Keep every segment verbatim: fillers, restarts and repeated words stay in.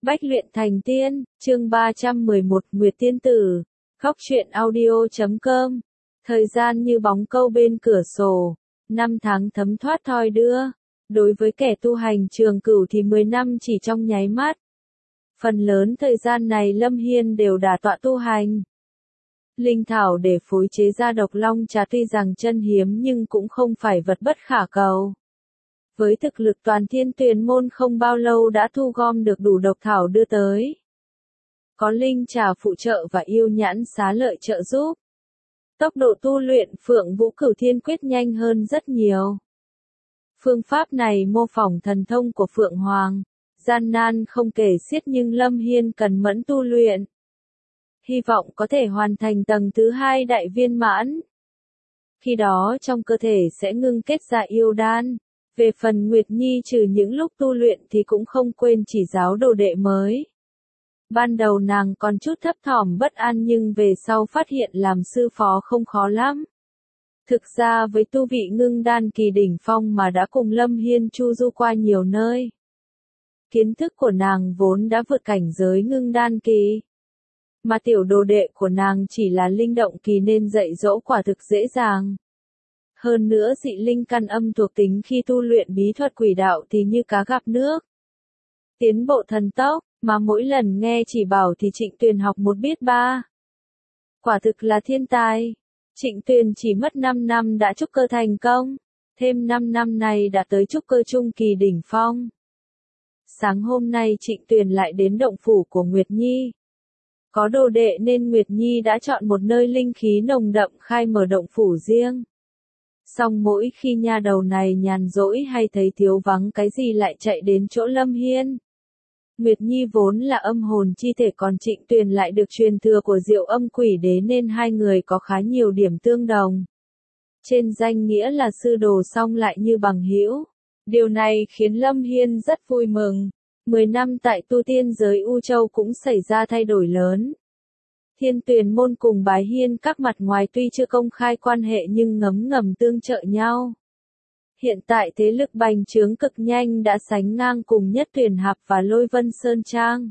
Bách luyện thành tiên, chương ba trăm mười một Nguyệt Tiên Tử, Góc truyện audio chấm com. Thời gian như bóng câu bên cửa sổ, năm tháng thấm thoát thoi đưa. Đối với kẻ tu hành trường cửu thì mười năm chỉ trong nháy mắt. Phần lớn thời gian này Lâm Hiên đều đả tọa tu hành. Linh thảo để phối chế ra độc long trà tuy rằng chân hiếm nhưng cũng không phải vật bất khả cầu. Với thực lực toàn thiên tuyền môn không bao lâu đã thu gom được đủ độc thảo đưa tới. Có linh trà phụ trợ và yêu nhãn xá lợi trợ giúp. Tốc độ tu luyện Phượng Vũ Cửu Thiên Quyết nhanh hơn rất nhiều. Phương pháp này mô phỏng thần thông của Phượng Hoàng, gian nan không kể xiết nhưng Lâm Hiên cần mẫn tu luyện. Hy vọng có thể hoàn thành tầng thứ hai đại viên mãn. Khi đó trong cơ thể sẽ ngưng kết ra yêu đan. Về phần Nguyệt Nhi trừ những lúc tu luyện thì cũng không quên chỉ giáo đồ đệ mới. Ban đầu nàng còn chút thấp thỏm bất an nhưng về sau phát hiện làm sư phó không khó lắm. Thực ra với tu vị ngưng đan kỳ đỉnh phong mà đã cùng Lâm Hiên chu du qua nhiều nơi. Kiến thức của nàng vốn đã vượt cảnh giới ngưng đan kỳ. Mà tiểu đồ đệ của nàng chỉ là linh động kỳ nên dạy dỗ quả thực dễ dàng. Hơn nữa dị linh căn âm thuộc tính khi tu luyện bí thuật quỷ đạo thì như cá gặp nước. Tiến bộ thần tốc, mà mỗi lần nghe chỉ bảo thì Trịnh Tuyền học một biết ba. Quả thực là thiên tài. Trịnh Tuyền chỉ mất năm năm đã trúc cơ thành công, thêm năm năm này đã tới trúc cơ trung kỳ đỉnh phong. Sáng hôm nay Trịnh Tuyền lại đến động phủ của Nguyệt Nhi. Có đồ đệ nên Nguyệt Nhi đã chọn một nơi linh khí nồng đậm khai mở động phủ riêng. Song mỗi khi nha đầu này nhàn rỗi hay thấy thiếu vắng cái gì lại chạy đến chỗ Lâm Hiên. Nguyệt Nhi vốn là âm hồn chi thể còn Trịnh Tuyền lại được truyền thừa của Diệu Âm Quỷ Đế nên hai người có khá nhiều điểm tương đồng. Trên danh nghĩa là sư đồ song lại như bằng hữu. Điều này khiến Lâm Hiên rất vui mừng. Mười năm tại tu tiên giới U Châu cũng xảy ra thay đổi lớn. Thiên Tuyền môn cùng Bái Hiên các mặt ngoài tuy chưa công khai quan hệ nhưng ngấm ngầm tương trợ nhau. Hiện tại thế lực bành trướng cực nhanh đã sánh ngang cùng Nhất Tuyển Hạp và Lôi Vân Sơn Trang.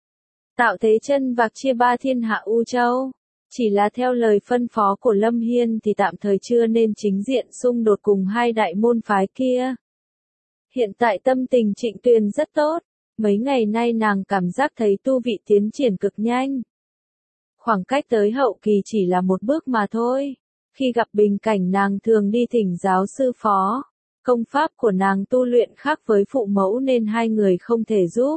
Tạo thế chân vạc chia ba thiên hạ U Châu. Chỉ là theo lời phân phó của Lâm Hiên thì tạm thời chưa nên chính diện xung đột cùng hai đại môn phái kia. Hiện tại tâm tình Trịnh Tuyền rất tốt. Mấy ngày nay nàng cảm giác thấy tu vị tiến triển cực nhanh. Khoảng cách tới hậu kỳ chỉ là một bước mà thôi. Khi gặp bình cảnh nàng thường đi thỉnh giáo sư phó. Công pháp của nàng tu luyện khác với phụ mẫu nên hai người không thể giúp.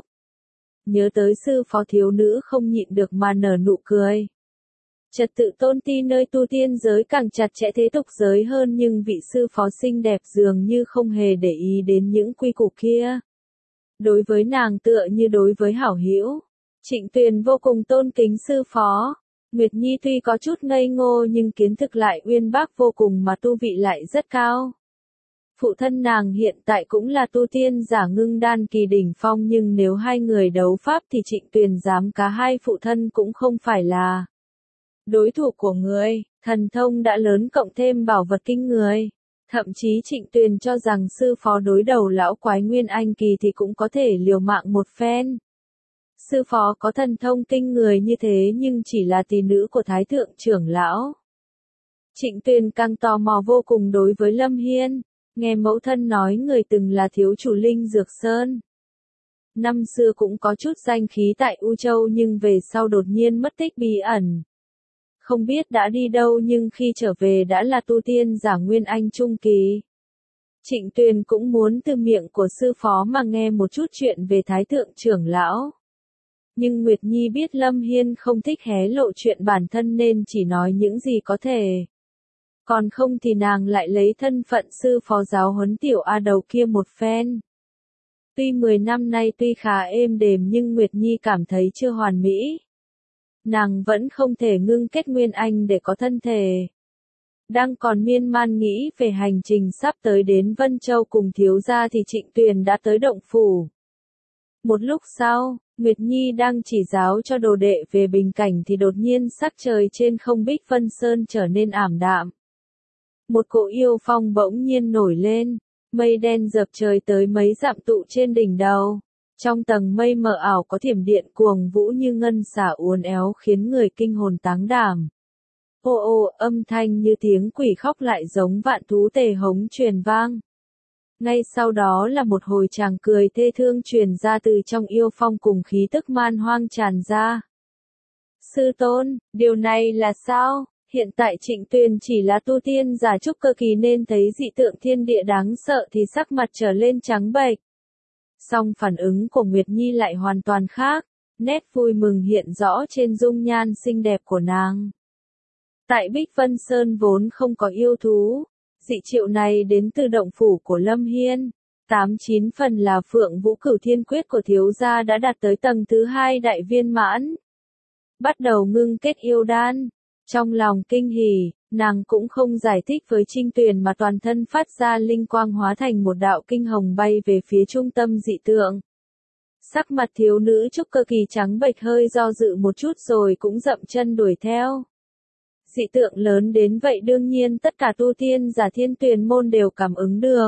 Nhớ tới sư phó thiếu nữ không nhịn được mà nở nụ cười. Trật tự tôn ti nơi tu tiên giới càng chặt chẽ thế tục giới hơn nhưng vị sư phó xinh đẹp dường như không hề để ý đến những quy củ kia. Đối với nàng tựa như đối với hảo hữu. Trịnh Tuyền vô cùng tôn kính sư phó. Nguyệt Nhi tuy có chút ngây ngô nhưng kiến thức lại uyên bác vô cùng mà tu vị lại rất cao. Phụ thân nàng hiện tại cũng là tu tiên giả ngưng đan kỳ đỉnh phong nhưng nếu hai người đấu pháp thì Trịnh Tuyền dám cá hai phụ thân cũng không phải là đối thủ của người. Thần thông đã lớn cộng thêm bảo vật kinh người. Thậm chí Trịnh Tuyền cho rằng sư phó đối đầu lão quái Nguyên Anh kỳ thì cũng có thể liều mạng một phen. Sư phó có thần thông kinh người như thế nhưng chỉ là tỷ nữ của Thái Thượng trưởng lão. Trịnh Tuyền càng tò mò vô cùng đối với Lâm Hiên. Nghe mẫu thân nói người từng là thiếu chủ Linh Dược Sơn. Năm xưa cũng có chút danh khí tại U Châu nhưng về sau đột nhiên mất tích bí ẩn. Không biết đã đi đâu nhưng khi trở về đã là tu tiên giả Nguyên Anh trung kỳ. Trịnh Tuyền cũng muốn từ miệng của sư phó mà nghe một chút chuyện về Thái Thượng trưởng lão. Nhưng Nguyệt Nhi biết Lâm Hiên không thích hé lộ chuyện bản thân nên chỉ nói những gì có thể. Còn không thì nàng lại lấy thân phận sư phó giáo huấn tiểu A đầu kia một phen. Tuy mười năm nay tuy khá êm đềm nhưng Nguyệt Nhi cảm thấy chưa hoàn mỹ. Nàng vẫn không thể ngưng kết Nguyên Anh để có thân thể. Đang còn miên man nghĩ về hành trình sắp tới đến Vân Châu cùng thiếu gia thì Trịnh Tuyền đã tới động phủ. Một lúc sau, Nguyệt Nhi đang chỉ giáo cho đồ đệ về bình cảnh thì đột nhiên sắc trời trên không Bích Vân Sơn trở nên ảm đạm. Một cỗ yêu phong bỗng nhiên nổi lên, mây đen dập trời tới mấy dặm tụ trên đỉnh đầu. Trong tầng mây mờ ảo có thiểm điện cuồng vũ như ngân xả uốn éo khiến người kinh hồn táng đảm. Ô ô, âm thanh như tiếng quỷ khóc lại giống vạn thú tề hống truyền vang. Ngay sau đó là một hồi tràng cười thê thương truyền ra từ trong yêu phong cùng khí tức man hoang tràn ra. Sư tôn, điều này là sao? Hiện tại Trịnh Tuyền chỉ là tu tiên giả trúc cơ kỳ nên thấy dị tượng thiên địa đáng sợ thì sắc mặt trở lên trắng bệch. Song phản ứng của Nguyệt Nhi lại hoàn toàn khác, nét vui mừng hiện rõ trên dung nhan xinh đẹp của nàng. Tại Bích Vân Sơn vốn không có yêu thú, dị triệu này đến từ động phủ của Lâm Hiên, tám chín phần là Phượng Vũ Cửu Thiên Quyết của thiếu gia đã đạt tới tầng thứ hai đại viên mãn. Bắt đầu ngưng kết yêu đan, trong lòng kinh hỉ, nàng cũng không giải thích với Trinh Tuyền mà toàn thân phát ra linh quang hóa thành một đạo kinh hồng bay về phía trung tâm dị tượng. Sắc mặt thiếu nữ trúc cơ kỳ trắng bệch hơi do dự một chút rồi cũng dậm chân đuổi theo. Dị tượng lớn đến vậy đương nhiên tất cả tu tiên giả Thiên Tuyền môn đều cảm ứng được.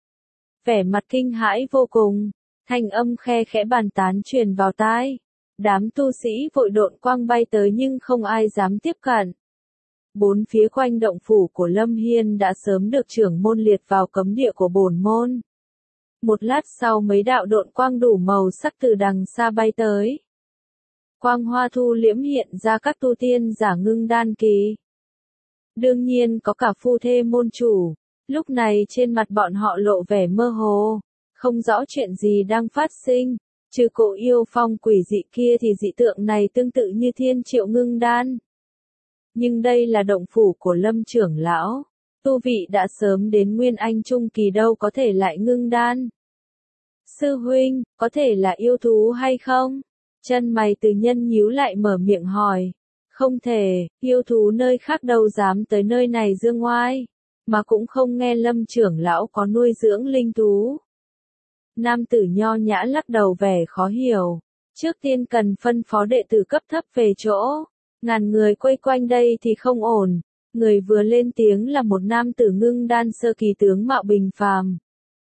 Vẻ mặt kinh hãi vô cùng, thanh âm khe khẽ bàn tán truyền vào tai. Đám tu sĩ vội độn quang bay tới nhưng không ai dám tiếp cận. Bốn phía quanh động phủ của Lâm Hiên đã sớm được trưởng môn liệt vào cấm địa của bổn môn. Một lát sau mấy đạo độn quang đủ màu sắc từ đằng xa bay tới. Quang hoa thu liễm hiện ra các tu tiên giả ngưng đan kỳ. Đương nhiên có cả phu thê môn chủ, lúc này trên mặt bọn họ lộ vẻ mơ hồ, không rõ chuyện gì đang phát sinh. Trừ cổ yêu phong quỷ dị kia thì dị tượng này tương tự như thiên triệu ngưng đan. Nhưng đây là động phủ của Lâm trưởng lão, tu vị đã sớm đến nguyên anh trung kỳ đâu có thể lại ngưng đan. Sư huynh, có thể là yêu thú hay không? Chân mày Từ Nhân nhíu lại mở miệng hỏi. Không thể, yêu thú nơi khác đâu dám tới nơi này dương ngoai, mà cũng không nghe Lâm trưởng lão có nuôi dưỡng linh thú. Nam tử nho nhã lắc đầu vẻ khó hiểu. Trước tiên cần phân phó đệ tử cấp thấp về chỗ. Ngàn người quây quanh đây thì không ổn. Người vừa lên tiếng là một nam tử ngưng đan sơ kỳ tướng mạo bình phàm.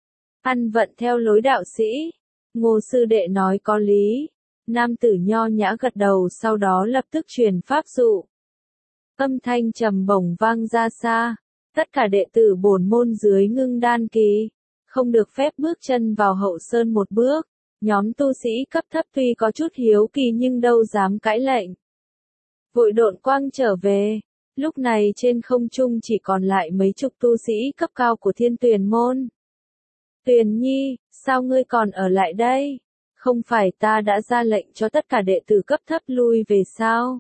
Ăn vận theo lối đạo sĩ. Ngô sư đệ nói có lý. Nam tử nho nhã gật đầu sau đó lập tức truyền pháp dụ. Âm thanh trầm bổng vang ra xa. Tất cả đệ tử bổn môn dưới ngưng đan kỳ không được phép bước chân vào hậu sơn một bước. Nhóm tu sĩ cấp thấp tuy có chút hiếu kỳ nhưng đâu dám cãi lệnh. Vội độn quang trở về. Lúc này trên không trung chỉ còn lại mấy chục tu sĩ cấp cao của Thiên Tuyền môn. Tuyền Nhi, sao ngươi còn ở lại đây? Không phải ta đã ra lệnh cho tất cả đệ tử cấp thấp lui về sao?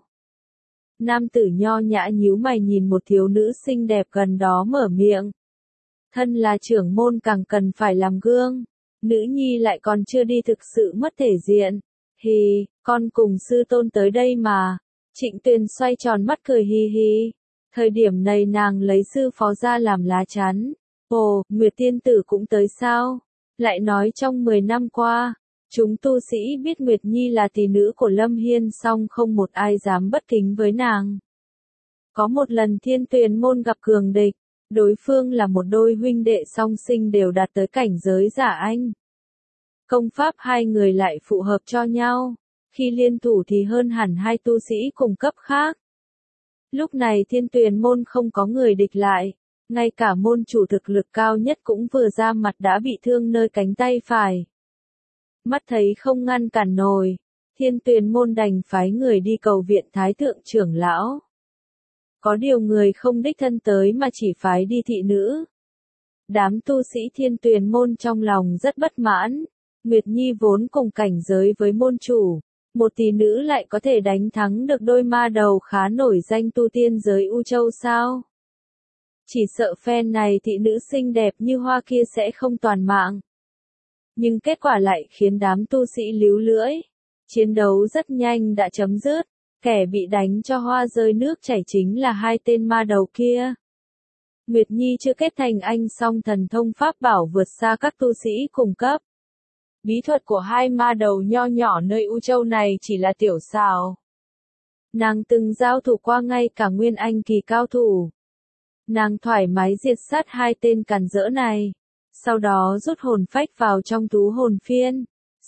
Nam tử nho nhã nhíu mày nhìn một thiếu nữ xinh đẹp gần đó mở miệng. Thân là trưởng môn càng cần phải làm gương. Nữ nhi lại còn chưa đi thực sự mất thể diện. Hì, con cùng sư tôn tới đây mà. Trịnh Tuyền xoay tròn mắt cười hi hi. Thời điểm này nàng lấy sư phó ra làm lá chắn. Ồ, Nguyệt tiên tử cũng tới sao? Lại nói trong mười năm qua, chúng tu sĩ biết Nguyệt Nhi là tỷ nữ của Lâm Hiên song không một ai dám bất kính với nàng. Có một lần Thiên Tuyền môn gặp cường địch. Đối phương là một đôi huynh đệ song sinh đều đạt tới cảnh giới giả anh. Công pháp hai người lại phù hợp cho nhau. Khi liên thủ thì hơn hẳn hai tu sĩ cùng cấp khác. Lúc này Thiên Tuyền môn không có người địch lại. Ngay cả môn chủ thực lực cao nhất cũng vừa ra mặt đã bị thương nơi cánh tay phải. Mắt thấy không ngăn cản nổi. Thiên Tuyền môn đành phái người đi cầu viện Thái thượng trưởng lão. Có điều người không đích thân tới mà chỉ phái đi thị nữ. Đám tu sĩ Thiên Tuyền môn trong lòng rất bất mãn. Nguyệt Nhi vốn cùng cảnh giới với môn chủ. Một tỷ nữ lại có thể đánh thắng được đôi ma đầu khá nổi danh tu tiên giới U Châu sao? Chỉ sợ phen này thị nữ xinh đẹp như hoa kia sẽ không toàn mạng. Nhưng kết quả lại khiến đám tu sĩ líu lưỡi. Chiến đấu rất nhanh đã chấm dứt. Kẻ bị đánh cho hoa rơi nước chảy chính là hai tên ma đầu kia. Nguyệt Nhi chưa kết thành anh song thần thông pháp bảo vượt xa các tu sĩ cùng cấp. Bí thuật của hai ma đầu nho nhỏ nơi U Châu này chỉ là tiểu xào. Nàng từng giao thủ qua ngay cả nguyên anh kỳ cao thủ. Nàng thoải mái diệt sát hai tên càn rỡ này. Sau đó rút hồn phách vào trong thú hồn phiên.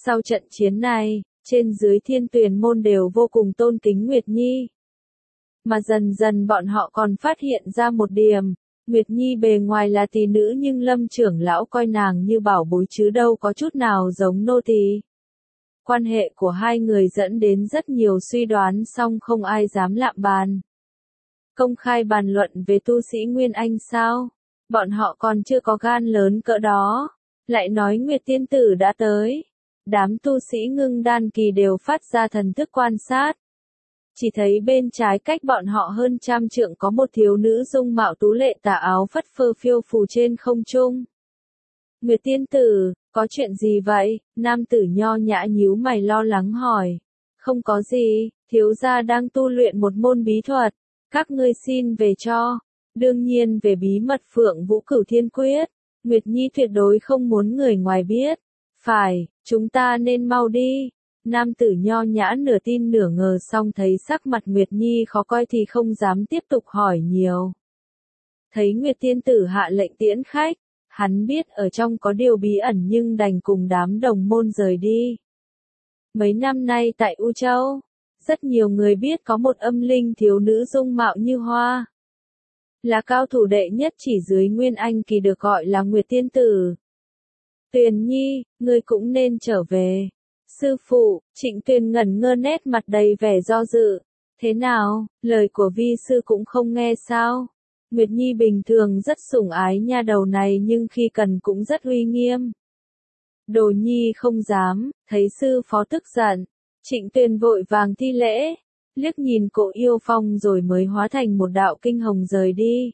Sau trận chiến này, trên dưới Thiên Tuyền môn đều vô cùng tôn kính Nguyệt Nhi. Mà dần dần bọn họ còn phát hiện ra một điểm, Nguyệt Nhi bề ngoài là tỷ nữ nhưng Lâm trưởng lão coi nàng như bảo bối chứ đâu có chút nào giống nô tỳ. Quan hệ của hai người dẫn đến rất nhiều suy đoán song không ai dám lạm bàn. Công khai bàn luận về tu sĩ Nguyên Anh sao? Bọn họ còn chưa có gan lớn cỡ đó. Lại nói Nguyệt Tiên Tử đã tới. Đám tu sĩ ngưng đan kỳ đều phát ra thần thức quan sát. Chỉ thấy bên trái cách bọn họ hơn trăm trượng có một thiếu nữ dung mạo tú lệ tà áo phất phơ phiêu phù trên không trung. Nguyệt Tiên Tử, có chuyện gì vậy? Nam tử nho nhã nhíu mày lo lắng hỏi. Không có gì, thiếu gia đang tu luyện một môn bí thuật. Các ngươi xin về cho. Đương nhiên về bí mật Phượng Vũ Cửu Thiên Quyết. Nguyệt Nhi tuyệt đối không muốn người ngoài biết. Phải, chúng ta nên mau đi. Nam tử nho nhã nửa tin nửa ngờ xong thấy sắc mặt Nguyệt Nhi khó coi thì không dám tiếp tục hỏi nhiều. Thấy Nguyệt Tiên Tử hạ lệnh tiễn khách, hắn biết ở trong có điều bí ẩn nhưng đành cùng đám đồng môn rời đi. Mấy năm nay tại U Châu, rất nhiều người biết có một âm linh thiếu nữ dung mạo như hoa. Là cao thủ đệ nhất chỉ dưới Nguyên Anh kỳ được gọi là Nguyệt Tiên Tử. Tuyền Nhi, ngươi cũng nên trở về. Sư phụ, Trịnh Tuyền ngẩn ngơ nét mặt đầy vẻ do dự. Thế nào, lời của vi sư cũng không nghe sao? Nguyệt Nhi bình thường rất sủng ái nha đầu này nhưng khi cần cũng rất uy nghiêm. Đồ Nhi không dám, thấy sư phó tức giận. Trịnh Tuyền vội vàng thi lễ, liếc nhìn Cổ Yêu Phong rồi mới hóa thành một đạo kinh hồng rời đi.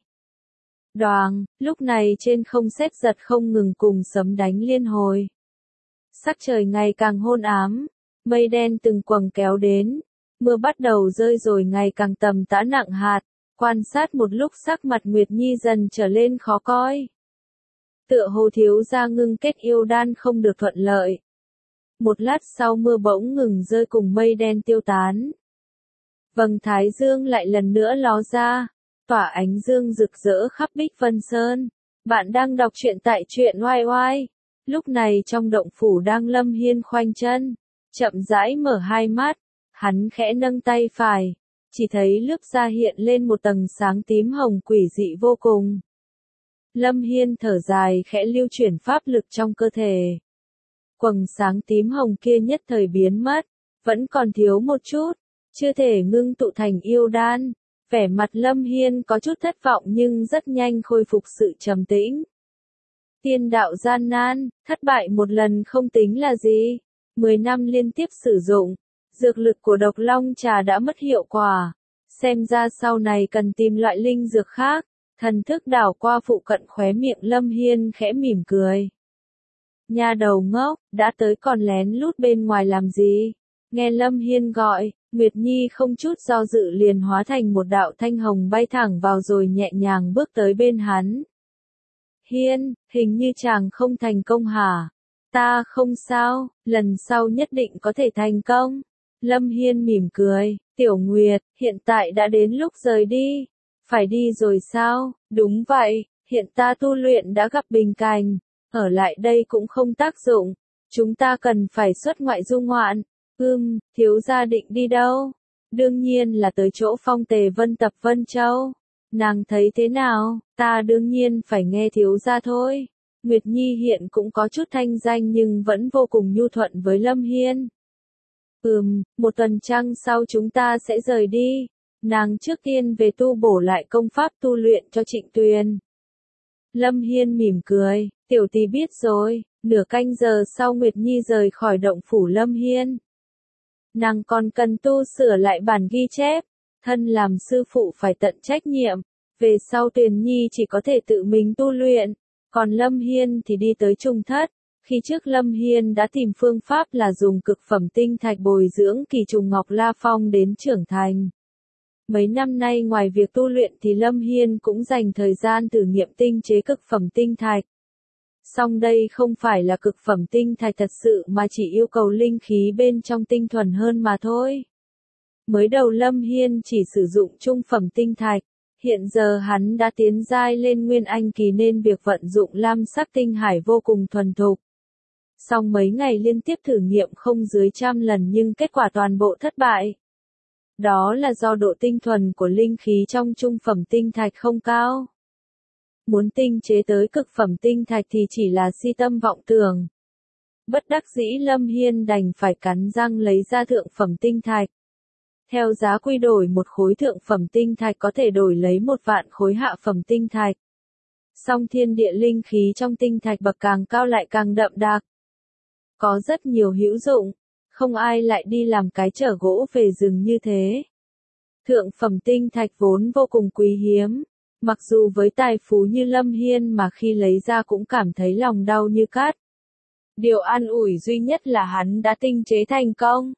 Đoàng, lúc này trên không sét giật không ngừng cùng sấm đánh liên hồi. Sắc trời ngày càng hôn ám, mây đen từng quầng kéo đến, mưa bắt đầu rơi rồi ngày càng tầm tã nặng hạt, quan sát một lúc sắc mặt Nguyệt Nhi dần trở lên khó coi. Tựa hồ thiếu gia ngưng kết yêu đan không được thuận lợi. Một lát sau mưa bỗng ngừng rơi cùng mây đen tiêu tán. Vầng thái dương lại lần nữa ló ra, tỏa ánh dương rực rỡ khắp Bích Vân Sơn. Bạn đang đọc truyện tại truyện oai oai. Lúc này trong động phủ đang Lâm Hiên khoanh chân, chậm rãi mở hai mắt, hắn khẽ nâng tay phải, chỉ thấy lớp da hiện lên một tầng sáng tím hồng quỷ dị vô cùng. Lâm Hiên thở dài khẽ lưu chuyển pháp lực trong cơ thể. Quầng sáng tím hồng kia nhất thời biến mất, vẫn còn thiếu một chút, chưa thể ngưng tụ thành yêu đan. Vẻ mặt Lâm Hiên có chút thất vọng nhưng rất nhanh khôi phục sự trầm tĩnh. Tiên đạo gian nan, thất bại một lần không tính là gì. Mười năm liên tiếp sử dụng, dược lực của độc long trà đã mất hiệu quả. Xem ra sau này cần tìm loại linh dược khác. Thần thức đảo qua phụ cận khóe miệng Lâm Hiên khẽ mỉm cười. Nha đầu ngốc, đã tới còn lén lút bên ngoài làm gì? Nghe Lâm Hiên gọi, Nguyệt Nhi không chút do dự liền hóa thành một đạo thanh hồng bay thẳng vào rồi nhẹ nhàng bước tới bên hắn. Hiên, hình như chàng không thành công hả? Ta không sao, lần sau nhất định có thể thành công. Lâm Hiên mỉm cười, Tiểu Nguyệt, hiện tại đã đến lúc rời đi. Phải đi rồi sao? Đúng vậy, hiện ta tu luyện đã gặp bình cảnh, ở lại đây cũng không tác dụng. Chúng ta cần phải xuất ngoại du ngoạn. Ừm, thiếu gia định đi đâu? Đương nhiên là tới chỗ Phong Tề Vân tập Vân Châu. Nàng thấy thế nào? Ta đương nhiên phải nghe thiếu gia thôi. Nguyệt Nhi hiện cũng có chút thanh danh nhưng vẫn vô cùng nhu thuận với Lâm Hiên. Ừm, một tuần trăng sau chúng ta sẽ rời đi. Nàng trước tiên về tu bổ lại công pháp tu luyện cho Trịnh Tuyền. Lâm Hiên mỉm cười, tiểu tỷ biết rồi. Nửa canh giờ sau Nguyệt Nhi rời khỏi động phủ Lâm Hiên. Nàng còn cần tu sửa lại bản ghi chép, thân làm sư phụ phải tận trách nhiệm, về sau Tuyền Nhi chỉ có thể tự mình tu luyện, còn Lâm Hiên thì đi tới Trung Thất. Khi trước Lâm Hiên đã tìm phương pháp là dùng cực phẩm tinh thạch bồi dưỡng kỳ trùng Ngọc La Phong đến trưởng thành. Mấy năm nay ngoài việc tu luyện thì Lâm Hiên cũng dành thời gian thử nghiệm tinh chế cực phẩm tinh thạch. Song đây không phải là cực phẩm tinh thạch thật sự mà chỉ yêu cầu linh khí bên trong tinh thuần hơn mà thôi. Mới đầu Lâm Hiên chỉ sử dụng trung phẩm tinh thạch, hiện giờ hắn đã tiến giai lên Nguyên Anh kỳ nên việc vận dụng lam sắc tinh hải vô cùng thuần thục. Song mấy ngày liên tiếp thử nghiệm không dưới trăm lần nhưng kết quả toàn bộ thất bại. Đó là do độ tinh thuần của linh khí trong trung phẩm tinh thạch không cao. Muốn tinh chế tới cực phẩm tinh thạch thì chỉ là si tâm vọng tưởng. Bất đắc dĩ Lâm Hiên đành phải cắn răng lấy ra thượng phẩm tinh thạch. Theo giá quy đổi một khối thượng phẩm tinh thạch có thể đổi lấy một vạn khối hạ phẩm tinh thạch. Song thiên địa linh khí trong tinh thạch bậc càng cao lại càng đậm đặc. Có rất nhiều hữu dụng, không ai lại đi làm cái chở gỗ về rừng như thế. Thượng phẩm tinh thạch vốn vô cùng quý hiếm, mặc dù với tài phú như Lâm Hiên mà khi lấy ra cũng cảm thấy lòng đau như cắt. Điều an ủi duy nhất là hắn đã tinh chế thành công.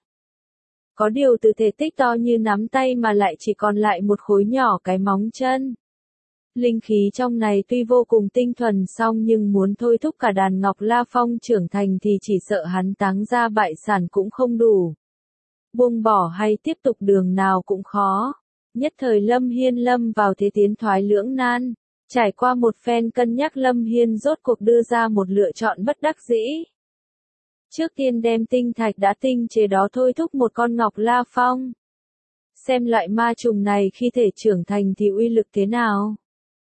Có điều từ thể tích to như nắm tay mà lại chỉ còn lại một khối nhỏ cái móng chân. Linh khí trong này tuy vô cùng tinh thuần song nhưng muốn thôi thúc cả đàn Ngọc La Phong trưởng thành thì chỉ sợ hắn táng ra bại sản cũng không đủ. Buông bỏ hay tiếp tục đường nào cũng khó. Nhất thời Lâm Hiên lâm vào thế tiến thoái lưỡng nan. Trải qua một phen cân nhắc Lâm Hiên rốt cuộc đưa ra một lựa chọn bất đắc dĩ. Trước tiên đem tinh thạch đã tinh chế đó thôi thúc một con Ngọc La Phong. Xem loại ma trùng này khi thể trưởng thành thì uy lực thế nào.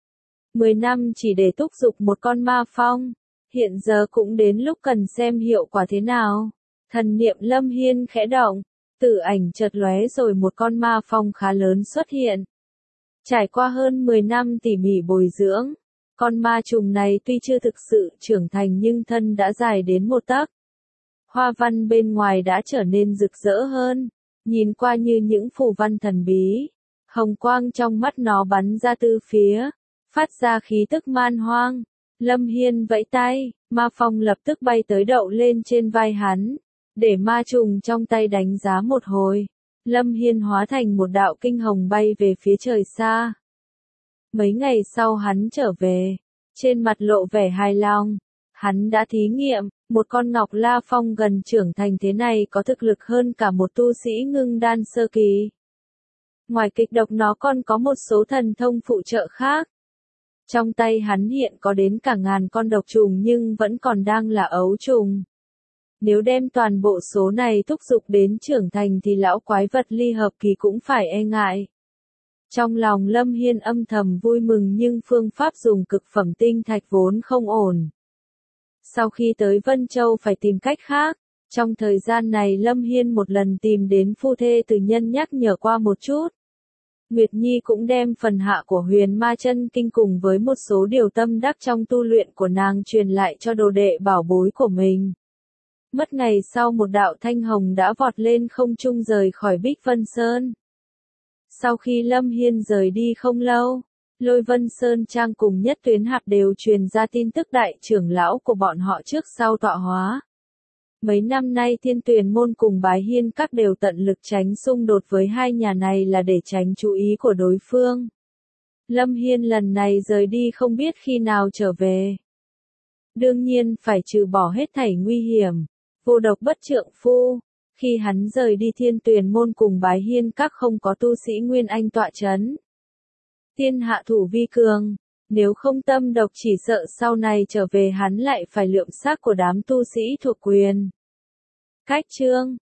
Mười năm chỉ để thúc giục một con ma phong, hiện giờ cũng đến lúc cần xem hiệu quả thế nào. Thần niệm Lâm Hiên khẽ động, tử ảnh chợt lóe rồi một con ma phong khá lớn xuất hiện. Trải qua hơn mười năm tỉ mỉ bồi dưỡng, con ma trùng này tuy chưa thực sự trưởng thành nhưng thân đã dài đến một tấc. Hoa văn bên ngoài đã trở nên rực rỡ hơn, nhìn qua như những phù văn thần bí. Hồng quang trong mắt nó bắn ra từ phía, phát ra khí tức man hoang. Lâm Hiên vẫy tay, ma phong lập tức bay tới đậu lên trên vai hắn, để ma trùng trong tay đánh giá một hồi. Lâm Hiên hóa thành một đạo kinh hồng bay về phía trời xa. Mấy ngày sau hắn trở về, trên mặt lộ vẻ hài lòng. Hắn đã thí nghiệm, một con Ngọc La Phong gần trưởng thành thế này có thực lực hơn cả một tu sĩ ngưng đan sơ kỳ. Ngoài kịch độc nó còn có một số thần thông phụ trợ khác. Trong tay hắn hiện có đến cả ngàn con độc trùng nhưng vẫn còn đang là ấu trùng. Nếu đem toàn bộ số này thúc giục đến trưởng thành thì lão quái vật ly hợp kỳ cũng phải e ngại. Trong lòng Lâm Hiên âm thầm vui mừng nhưng phương pháp dùng cực phẩm tinh thạch vốn không ổn. Sau khi tới Vân Châu phải tìm cách khác. Trong thời gian này Lâm Hiên một lần tìm đến phu thê từ nhân nhắc nhở qua một chút. Nguyệt Nhi cũng đem phần hạ của Huyền Ma Chân Kinh cùng với một số điều tâm đắc trong tu luyện của nàng truyền lại cho đồ đệ bảo bối của mình. Mất ngày sau một đạo thanh hồng đã vọt lên không trung rời khỏi Bích Vân Sơn. Sau khi Lâm Hiên rời đi không lâu, Lôi Vân Sơn Trang cùng Nhất Tuyến Hạp đều truyền ra tin tức đại trưởng lão của bọn họ trước sau tọa hóa. Mấy năm nay Thiên Tuyền Môn cùng Bái Hiên Các đều tận lực tránh xung đột với hai nhà này là để tránh chú ý của đối phương. Lâm Hiên lần này rời đi không biết khi nào trở về. Đương nhiên phải trừ bỏ hết thảy nguy hiểm, vô độc bất trượng phu. Khi hắn rời đi Thiên Tuyền Môn cùng Bái Hiên Các không có tu sĩ Nguyên Anh tọa chấn. Thiên hạ thủ vi cường, nếu không tâm độc chỉ sợ sau này trở về hắn lại phải lượm xác của đám tu sĩ thuộc quyền. Cách chương